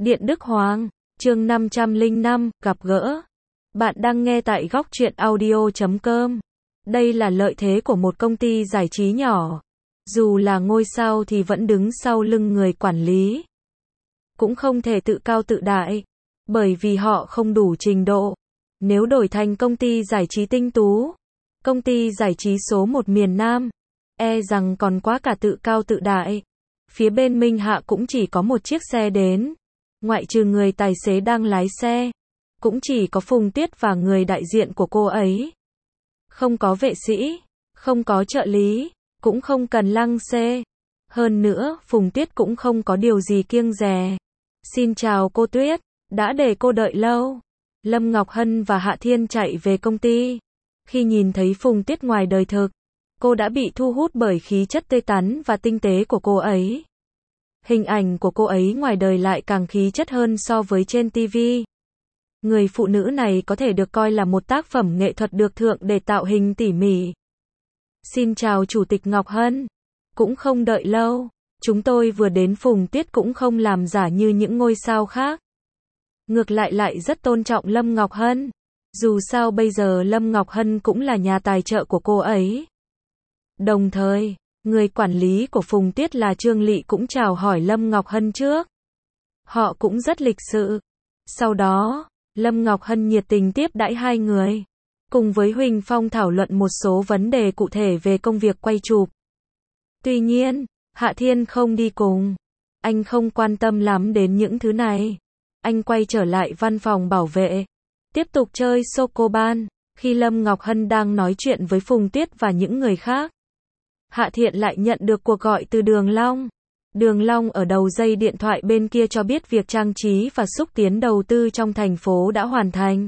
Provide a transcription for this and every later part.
Điện Đức Hoàng, chương 505, gặp gỡ. Bạn đang nghe tại góc truyện audio.com. Đây là lợi thế của một công ty giải trí nhỏ. Dù là ngôi sao thì vẫn đứng sau lưng người quản lý. Cũng không thể tự cao tự đại, bởi vì họ không đủ trình độ. Nếu đổi thành công ty giải trí tinh tú, công ty giải trí số 1 miền Nam, e rằng còn quá cả tự cao tự đại. Phía bên Minh Hạ cũng chỉ có một chiếc xe đến. Ngoại trừ người tài xế đang lái xe, cũng chỉ có Phùng Tuyết và người đại diện của cô ấy. Không có vệ sĩ, không có trợ lý, cũng không cần lăng xê. Hơn nữa, Phùng Tuyết cũng không có điều gì kiêng dè. Xin chào cô Tuyết, đã để cô đợi lâu. Lâm Ngọc Hân và Hạ Thiên chạy về công ty. Khi nhìn thấy Phùng Tuyết ngoài đời thực, cô đã bị thu hút bởi khí chất tươi tắn và tinh tế của cô ấy. Hình ảnh của cô ấy ngoài đời lại càng khí chất hơn so với trên TV. Người phụ nữ này có thể được coi là một tác phẩm nghệ thuật được thượng để tạo hình tỉ mỉ. Xin chào Chủ tịch Ngọc Hân. Cũng không đợi lâu, chúng tôi vừa đến. Phùng Tuyết cũng không làm giả như những ngôi sao khác. Ngược lại rất tôn trọng Lâm Ngọc Hân. Dù sao bây giờ Lâm Ngọc Hân cũng là nhà tài trợ của cô ấy. Đồng thời, người quản lý của Phùng Tuyết là Trương Lị cũng chào hỏi Lâm Ngọc Hân trước. Họ cũng rất lịch sự. Sau đó, Lâm Ngọc Hân nhiệt tình tiếp đãi hai người, cùng với Huỳnh Phong thảo luận một số vấn đề cụ thể về công việc quay chụp. Tuy nhiên, Hạ Thiên không đi cùng. Anh không quan tâm lắm đến những thứ này. Anh quay trở lại văn phòng bảo vệ, tiếp tục chơi Sokoban. Khi Lâm Ngọc Hân đang nói chuyện với Phùng Tuyết và những người khác, Hạ Thiện lại nhận được cuộc gọi từ Đường Long. Đường Long ở đầu dây điện thoại bên kia cho biết việc trang trí và xúc tiến đầu tư trong thành phố đã hoàn thành,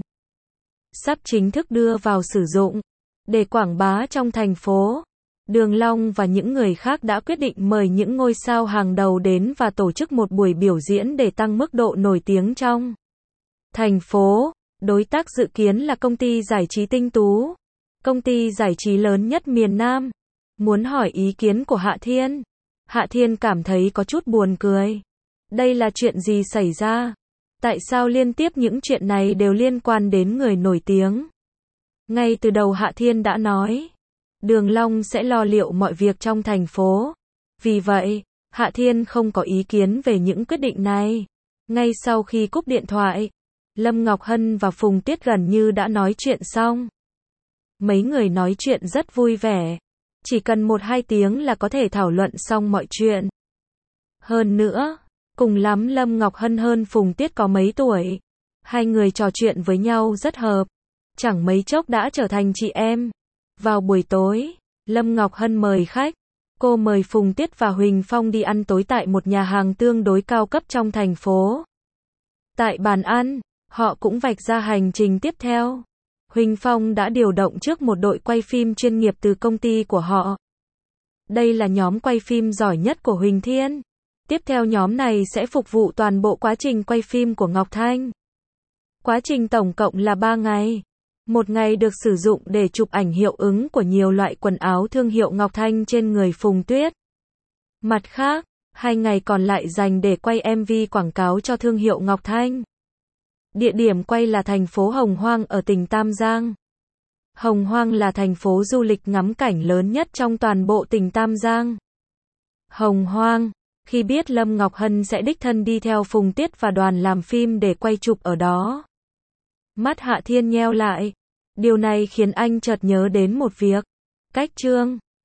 sắp chính thức đưa vào sử dụng. Để quảng bá trong thành phố, Đường Long và những người khác đã quyết định mời những ngôi sao hàng đầu đến và tổ chức một buổi biểu diễn để tăng mức độ nổi tiếng trong thành phố. Đối tác dự kiến là công ty giải trí Tinh Tú, công ty giải trí lớn nhất miền Nam. Muốn hỏi ý kiến của Hạ Thiên. Hạ Thiên cảm thấy có chút buồn cười. Đây là chuyện gì xảy ra? Tại sao liên tiếp những chuyện này đều liên quan đến người nổi tiếng? Ngay từ đầu Hạ Thiên đã nói, Đường Long sẽ lo liệu mọi việc trong thành phố. Vì vậy, Hạ Thiên không có ý kiến về những quyết định này. Ngay sau khi cúp điện thoại, Lâm Ngọc Hân và Phùng Tuyết gần như đã nói chuyện xong. Mấy người nói chuyện rất vui vẻ. Chỉ cần 1-2 tiếng là có thể thảo luận xong mọi chuyện. Hơn nữa, cùng lắm Lâm Ngọc Hân hơn Phùng Tuyết có mấy tuổi. Hai người trò chuyện với nhau rất hợp. Chẳng mấy chốc đã trở thành chị em. Vào buổi tối, Lâm Ngọc Hân mời khách. Cô mời Phùng Tuyết và Huỳnh Phong đi ăn tối tại một nhà hàng tương đối cao cấp trong thành phố. Tại bàn ăn, họ cũng vạch ra hành trình tiếp theo. Huỳnh Phong đã điều động trước một đội quay phim chuyên nghiệp từ công ty của họ. Đây là nhóm quay phim giỏi nhất của Huỳnh Thiên. Tiếp theo nhóm này sẽ phục vụ toàn bộ quá trình quay phim của Ngọc Thanh. Quá trình tổng cộng là 3 ngày. Một ngày được sử dụng để chụp ảnh hiệu ứng của nhiều loại quần áo thương hiệu Ngọc Thanh trên người Phùng Tuyết. Mặt khác, 2 ngày còn lại dành để quay MV quảng cáo cho thương hiệu Ngọc Thanh. Địa điểm quay là thành phố Hồng Hoang ở tỉnh Tam Giang. Hồng Hoang là thành phố du lịch ngắm cảnh lớn nhất trong toàn bộ tỉnh Tam Giang. Hồng Hoang, khi biết Lâm Ngọc Hân sẽ đích thân đi theo Phùng Tuyết và đoàn làm phim để quay chụp ở đó, mắt Hạ Thiên nheo lại. Điều này khiến anh chợt nhớ đến một việc. Cách Trương